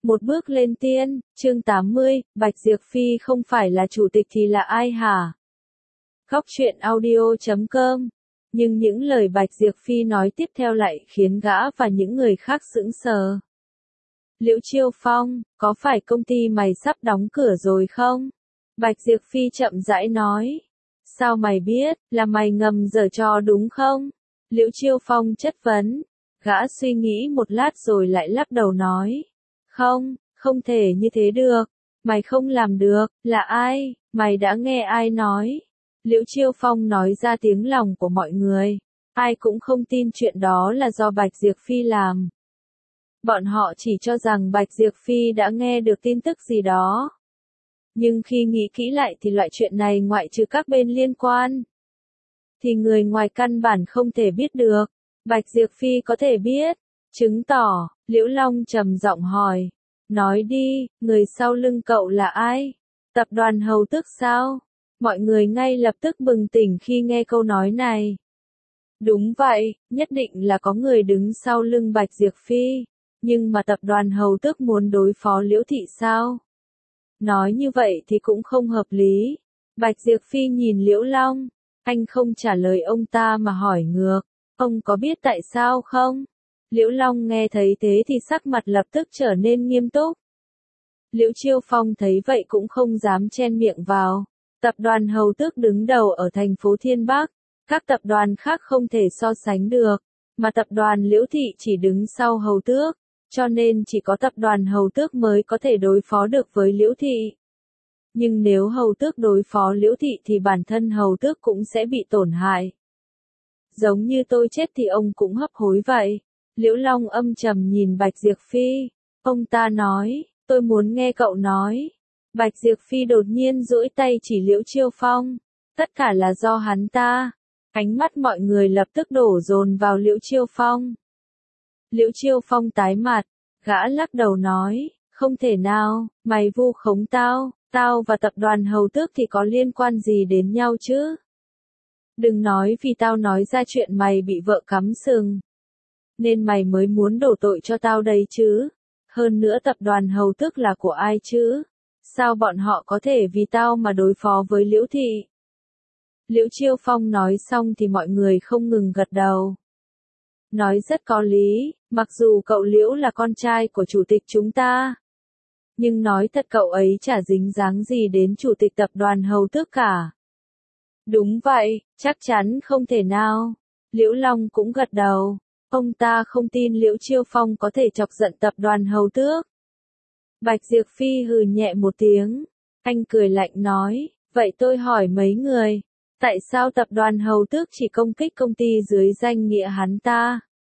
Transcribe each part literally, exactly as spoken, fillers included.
Một bước lên tiên, chương tám mươi, Bạch Diệp Phi không phải là chủ tịch thì là ai hả? Góc truyện audio chấm com. Nhưng những lời Bạch Diệp Phi nói tiếp theo lại khiến gã và những người khác sững sờ. Liễu Chiêu Phong, có phải công ty mày sắp đóng cửa rồi không? Bạch Diệp Phi chậm rãi nói. Sao mày biết, là mày ngầm giở trò đúng không? Liễu Chiêu Phong chất vấn. Gã suy nghĩ một lát rồi lại lắc đầu nói. Không, không thể như thế được. Mày không làm được, là ai? Mày đã nghe ai nói? Liễu Chiêu Phong nói ra tiếng lòng của mọi người. Ai cũng không tin chuyện đó là do Bạch Diệp Phi làm. Bọn họ chỉ cho rằng Bạch Diệp Phi đã nghe được tin tức gì đó. Nhưng khi nghĩ kỹ lại thì loại chuyện này ngoại trừ các bên liên quan, thì người ngoài căn bản không thể biết được. Bạch Diệp Phi có thể biết, chứng tỏ, Liễu Long trầm giọng hỏi. Nói đi, người sau lưng cậu là ai? Tập đoàn Hầu Tước sao? Mọi người ngay lập tức bừng tỉnh khi nghe câu nói này. Đúng vậy, nhất định là có người đứng sau lưng Bạch Diệp Phi. Nhưng mà tập đoàn Hầu Tước muốn đối phó Liễu Thị sao? Nói như vậy thì cũng không hợp lý. Bạch Diệp Phi nhìn Liễu Long. Anh không trả lời ông ta mà hỏi ngược. Ông có biết tại sao không? Liễu Long nghe thấy thế thì sắc mặt lập tức trở nên nghiêm túc. Liễu Chiêu Phong thấy vậy cũng không dám chen miệng vào. Tập đoàn Hầu Tước đứng đầu ở thành phố Thiên Bắc. Các tập đoàn khác không thể so sánh được. Mà tập đoàn Liễu Thị chỉ đứng sau Hầu Tước. Cho nên chỉ có tập đoàn Hầu Tước mới có thể đối phó được với Liễu Thị. Nhưng nếu Hầu Tước đối phó Liễu Thị thì bản thân Hầu Tước cũng sẽ bị tổn hại. Giống như tôi chết thì ông cũng hấp hối vậy. Liễu Long âm trầm nhìn Bạch Diệp Phi. Ông ta nói, tôi muốn nghe cậu nói. Bạch Diệp Phi đột nhiên duỗi tay chỉ Liễu Chiêu Phong. Tất cả là do hắn ta. Ánh mắt mọi người lập tức đổ dồn vào Liễu Chiêu Phong. Liễu Chiêu Phong tái mặt, gã lắc đầu nói, không thể nào, mày vu khống tao, tao và tập đoàn Hầu Tước thì có liên quan gì đến nhau chứ? Đừng nói vì tao nói ra chuyện mày bị vợ cắm sừng. Nên mày mới muốn đổ tội cho tao đây chứ. Hơn nữa tập đoàn Hầu Tước là của ai chứ? Sao bọn họ có thể vì tao mà đối phó với Liễu Thị? Liễu Chiêu Phong nói xong thì mọi người không ngừng gật đầu. Nói rất có lý, mặc dù cậu Liễu là con trai của chủ tịch chúng ta. Nhưng nói thật cậu ấy chả dính dáng gì đến chủ tịch tập đoàn Hầu Tước cả. Đúng vậy, chắc chắn không thể nào. Liễu Long cũng gật đầu. Ông ta không tin Liễu Chiêu Phong có thể chọc giận tập đoàn Hầu Tước. Bạch Diệp Phi hừ nhẹ một tiếng. Anh cười lạnh nói, vậy tôi hỏi mấy người. Tại sao tập đoàn Hầu Tước chỉ công kích công ty dưới danh nghĩa hắn ta?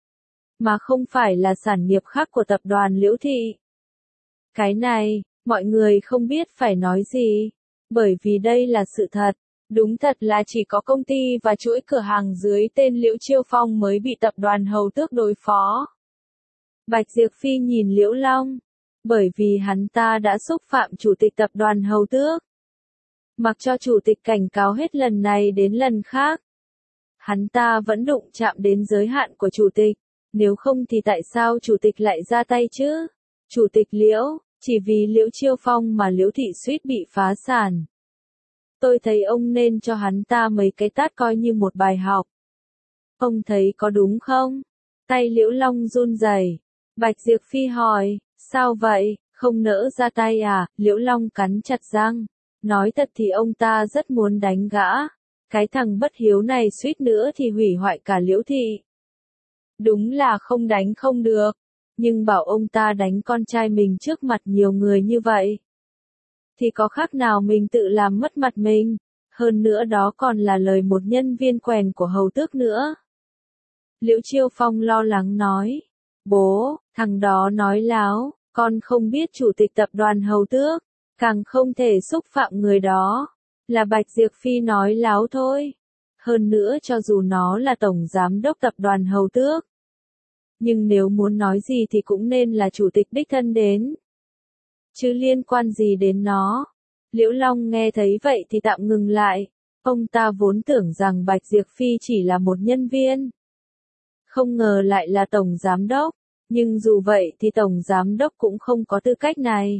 Mà không phải là sản nghiệp khác của tập đoàn Liễu Thị? Cái này, mọi người không biết phải nói gì. Bởi vì đây là sự thật. Đúng thật là chỉ có công ty và chuỗi cửa hàng dưới tên Liễu Chiêu Phong mới bị tập đoàn Hầu Tước đối phó. Bạch Diệp Phi nhìn Liễu Long. Bởi vì hắn ta đã xúc phạm chủ tịch tập đoàn Hầu Tước. Mặc cho chủ tịch cảnh cáo hết lần này đến lần khác. Hắn ta vẫn đụng chạm đến giới hạn của chủ tịch. Nếu không thì tại sao chủ tịch lại ra tay chứ? Chủ tịch Liễu, chỉ vì Liễu Chiêu Phong mà Liễu Thị suýt bị phá sản. Tôi thấy ông nên cho hắn ta mấy cái tát coi như một bài học. Ông thấy có đúng không? Tay Liễu Long run rẩy. Bạch Diệp Phi hỏi, sao vậy, không nỡ ra tay à? Liễu Long cắn chặt răng. Nói thật thì ông ta rất muốn đánh gã. Cái thằng bất hiếu này suýt nữa thì hủy hoại cả Liễu Thị. Đúng là không đánh không được. Nhưng bảo ông ta đánh con trai mình trước mặt nhiều người như vậy. Thì có khác nào mình tự làm mất mặt mình. Hơn nữa đó còn là lời một nhân viên quèn của Hầu Tước nữa. Liễu Chiêu Phong lo lắng nói. Bố, thằng đó nói láo, con không biết chủ tịch tập đoàn Hầu Tước. Càng không thể xúc phạm người đó. Là Bạch Diệp Phi nói láo thôi. Hơn nữa cho dù nó là tổng giám đốc tập đoàn Hầu Tước. Nhưng nếu muốn nói gì thì cũng nên là chủ tịch đích thân đến. Chứ liên quan gì đến nó. Liễu Long nghe thấy vậy thì tạm ngừng lại. Ông ta vốn tưởng rằng Bạch Diệp Phi chỉ là một nhân viên. Không ngờ lại là tổng giám đốc. Nhưng dù vậy thì Tổng Giám Đốc cũng không có tư cách này.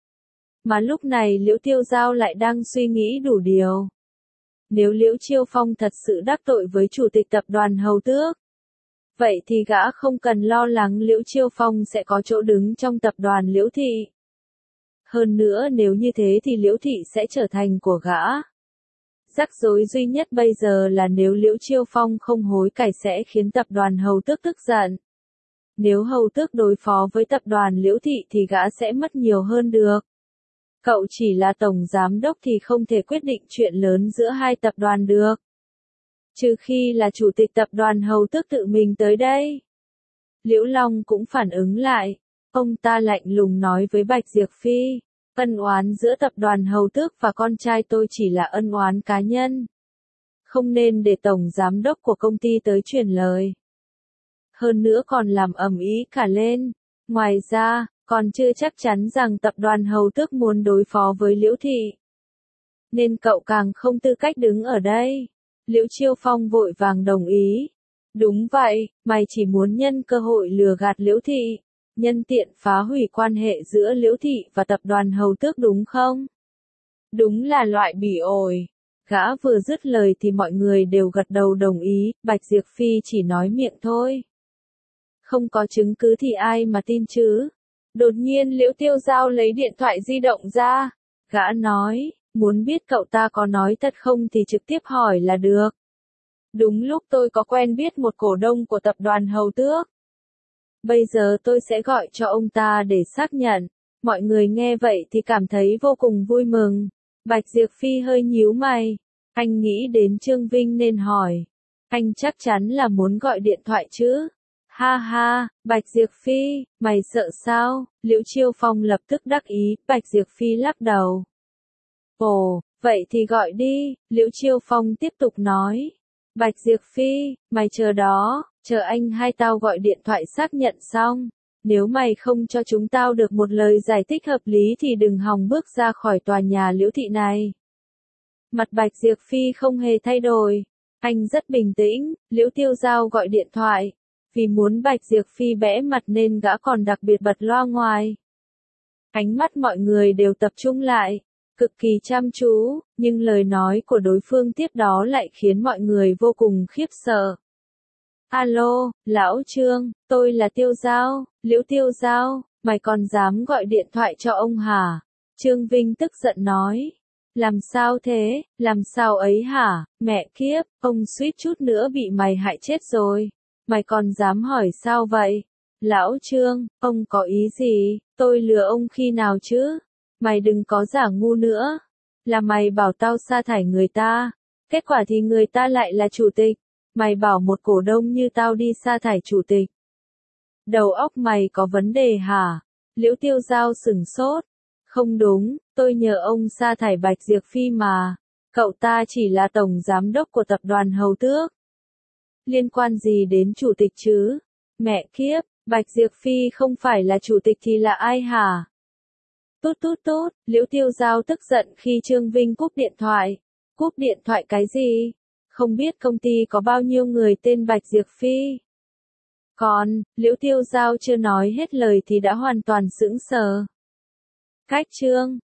Mà lúc này Liễu Tiêu Giao lại đang suy nghĩ đủ điều. Nếu Liễu Chiêu Phong thật sự đắc tội với Chủ tịch Tập đoàn Hầu Tước, vậy thì gã không cần lo lắng Liễu Chiêu Phong sẽ có chỗ đứng trong tập đoàn Liễu Thị. Hơn nữa nếu như thế thì Liễu Thị sẽ trở thành của gã. Rắc rối duy nhất bây giờ là nếu Liễu Chiêu Phong không hối cải sẽ khiến tập đoàn Hầu Tước tức giận. Nếu Hầu Tước đối phó với tập đoàn Liễu Thị thì gã sẽ mất nhiều hơn được. Cậu chỉ là tổng giám đốc thì không thể quyết định chuyện lớn giữa hai tập đoàn được. Trừ khi là chủ tịch tập đoàn Hầu Tước tự mình tới đây. Liễu Long cũng phản ứng lại. Ông ta lạnh lùng nói với Bạch Diệp Phi. Ân oán giữa tập đoàn Hầu Tước và con trai tôi chỉ là ân oán cá nhân. Không nên để tổng giám đốc của công ty tới truyền lời. Hơn nữa còn làm ầm ĩ cả lên. Ngoài ra, còn chưa chắc chắn rằng tập đoàn Hầu Tước muốn đối phó với Liễu Thị. Nên cậu càng không tư cách đứng ở đây. Liễu Chiêu Phong vội vàng đồng ý. Đúng vậy, mày chỉ muốn nhân cơ hội lừa gạt Liễu Thị. Nhân tiện phá hủy quan hệ giữa Liễu Thị và tập đoàn Hầu Tước đúng không? Đúng là loại bỉ ổi. Gã vừa dứt lời thì mọi người đều gật đầu đồng ý, Bạch Diệp Phi chỉ nói miệng thôi. Không có chứng cứ thì ai mà tin chứ? Đột nhiên Liễu Tiêu Giao lấy điện thoại di động ra. Gã nói, muốn biết cậu ta có nói thật không thì trực tiếp hỏi là được. Đúng lúc tôi có quen biết một cổ đông của tập đoàn Hầu Tước. Bây giờ tôi sẽ gọi cho ông ta để xác nhận. Mọi người nghe vậy thì cảm thấy vô cùng vui mừng. Bạch Diệp Phi hơi nhíu mày. Anh nghĩ đến Trương Vinh nên hỏi. Anh chắc chắn là muốn gọi điện thoại chứ? Ha ha, Bạch Diệp Phi, mày sợ sao? Liễu Chiêu Phong lập tức đắc ý, Bạch Diệp Phi lắc đầu. Ồ, vậy thì gọi đi, Liễu Chiêu Phong tiếp tục nói. Bạch Diệp Phi, mày chờ đó, chờ anh hai tao gọi điện thoại xác nhận xong. Nếu mày không cho chúng tao được một lời giải thích hợp lý thì đừng hòng bước ra khỏi tòa nhà Liễu Thị này. Mặt Bạch Diệp Phi không hề thay đổi. Anh rất bình tĩnh, Liễu Tiêu Giao gọi điện thoại. Vì muốn Bạch Diệp Phi bẽ mặt nên gã còn đặc biệt bật loa ngoài. Ánh mắt mọi người đều tập trung lại, cực kỳ chăm chú, nhưng lời nói của đối phương tiếp đó lại khiến mọi người vô cùng khiếp sợ. Alo, Lão Trương, tôi là Tiêu Giao, Liễu Tiêu Giao, mày còn dám gọi điện thoại cho ông hả? Trương Vinh tức giận nói. Làm sao thế, làm sao ấy hả, mẹ kiếp, ông suýt chút nữa bị mày hại chết rồi. Mày còn dám hỏi sao vậy? Lão Trương, ông có ý gì? Tôi lừa ông khi nào chứ? Mày đừng có giả ngu nữa. Là mày bảo tao sa thải người ta. Kết quả thì người ta lại là chủ tịch. Mày bảo một cổ đông như tao đi sa thải chủ tịch. Đầu óc mày có vấn đề hả? Liễu Tiêu Giao sửng sốt. Không đúng, tôi nhờ ông sa thải Bạch Diệp Phi mà. Cậu ta chỉ là tổng giám đốc của tập đoàn Hầu Tước. Liên quan gì đến chủ tịch chứ? Mẹ kiếp, Bạch Diệp Phi không phải là chủ tịch thì là ai hả? Tút tút tút, Liễu Tiêu Giao tức giận khi Trương Vinh cúp điện thoại. Cúp điện thoại cái gì? Không biết công ty có bao nhiêu người tên Bạch Diệp Phi? Còn, Liễu Tiêu Giao chưa nói hết lời thì đã hoàn toàn sững sờ. Cách Trương,